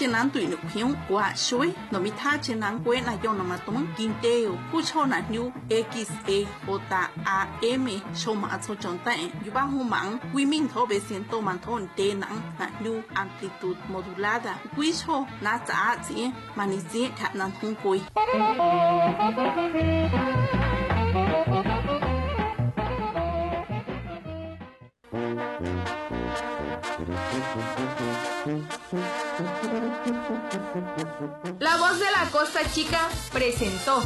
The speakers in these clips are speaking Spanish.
chenan tui nu pion wa shui no mi tha chenan kwe na yo na ma ton kinteo ku cho na nyu XAJAM shoma aso chon ta yu ba hu mang wi min tho be sin to man thon te nang na nyu amplitud modulada wi cho na za zi mani zi tha nan hung koi. La Voz de la Costa Chica presentó.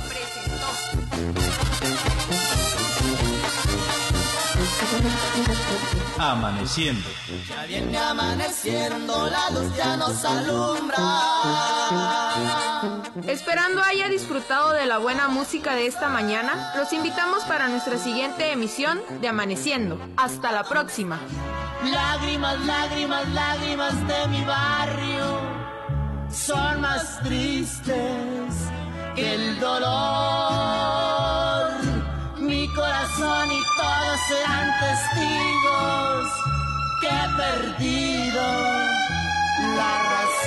Amaneciendo. Ya viene amaneciendo, la luz ya nos alumbra. Esperando haya disfrutado de la buena música de esta mañana, los invitamos para nuestra siguiente emisión de Amaneciendo. Hasta la próxima. Lágrimas, lágrimas, lágrimas de mi barrio son más tristes que el dolor. Mi corazón y todos serán testigos que he perdido la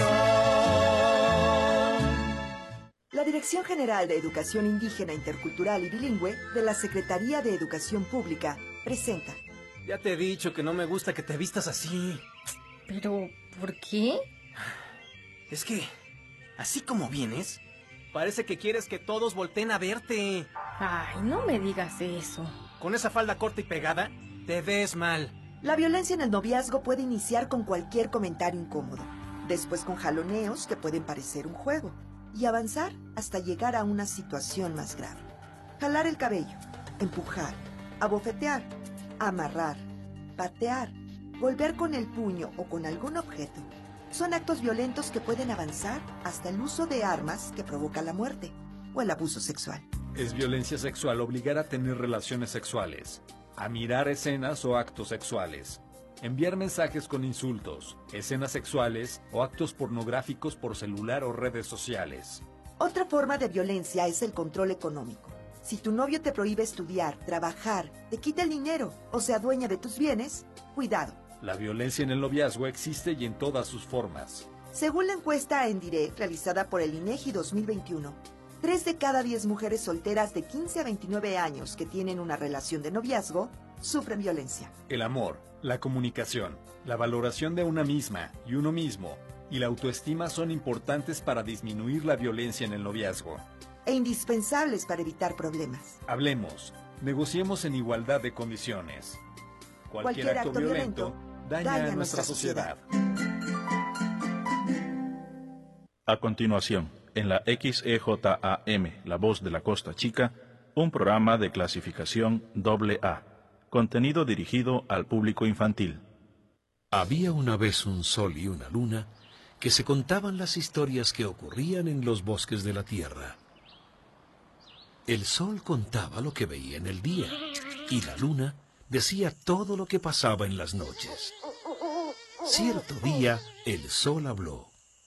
razón. La Dirección General de Educación Indígena, Intercultural y Bilingüe de la Secretaría de Educación Pública presenta. Ya te he dicho que no me gusta que te vistas así. ¿Pero por qué? Es que, así como vienes, parece que quieres que todos volteen a verte. Ay, no me digas eso. Con esa falda corta y pegada, te ves mal. La violencia en el noviazgo puede iniciar con cualquier comentario incómodo, después con jaloneos que pueden parecer un juego, y avanzar hasta llegar a una situación más grave. Jalar el cabello, empujar, abofetear, amarrar, patear, golpear con el puño o con algún objeto. Son actos violentos que pueden avanzar hasta el uso de armas que provoca la muerte o el abuso sexual. Es violencia sexual obligar a tener relaciones sexuales, a mirar escenas o actos sexuales, enviar mensajes con insultos, escenas sexuales o actos pornográficos por celular o redes sociales. Otra forma de violencia es el control económico. Si tu novio te prohíbe estudiar, trabajar, te quita el dinero o se adueña de tus bienes, cuidado. La violencia en el noviazgo existe y en todas sus formas. Según la encuesta Endirect realizada por el INEGI 2021, 3 de cada 10 mujeres solteras de 15 a 29 años que tienen una relación de noviazgo sufren violencia. El amor, la comunicación, la valoración de una misma y uno mismo y la autoestima son importantes para disminuir la violencia en el noviazgo. E indispensables para evitar problemas. Hablemos, negociemos en igualdad de condiciones. Cualquier acto violento daña a nuestra sociedad. A continuación, en la XEJAM, La Voz de la Costa Chica, un programa de clasificación AA, contenido dirigido al público infantil. Había una vez un sol y una luna que se contaban las historias que ocurrían en los bosques de la tierra. El sol contaba lo que veía en el día y la luna decía todo lo que pasaba en las noches. Cierto día, el sol habló.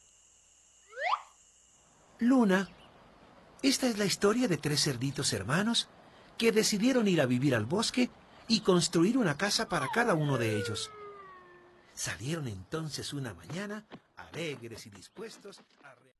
Luna, esta es la historia de 3 cerditos hermanos que decidieron ir a vivir al bosque y construir una casa para cada uno de ellos. Salieron entonces una mañana, alegres y dispuestos a...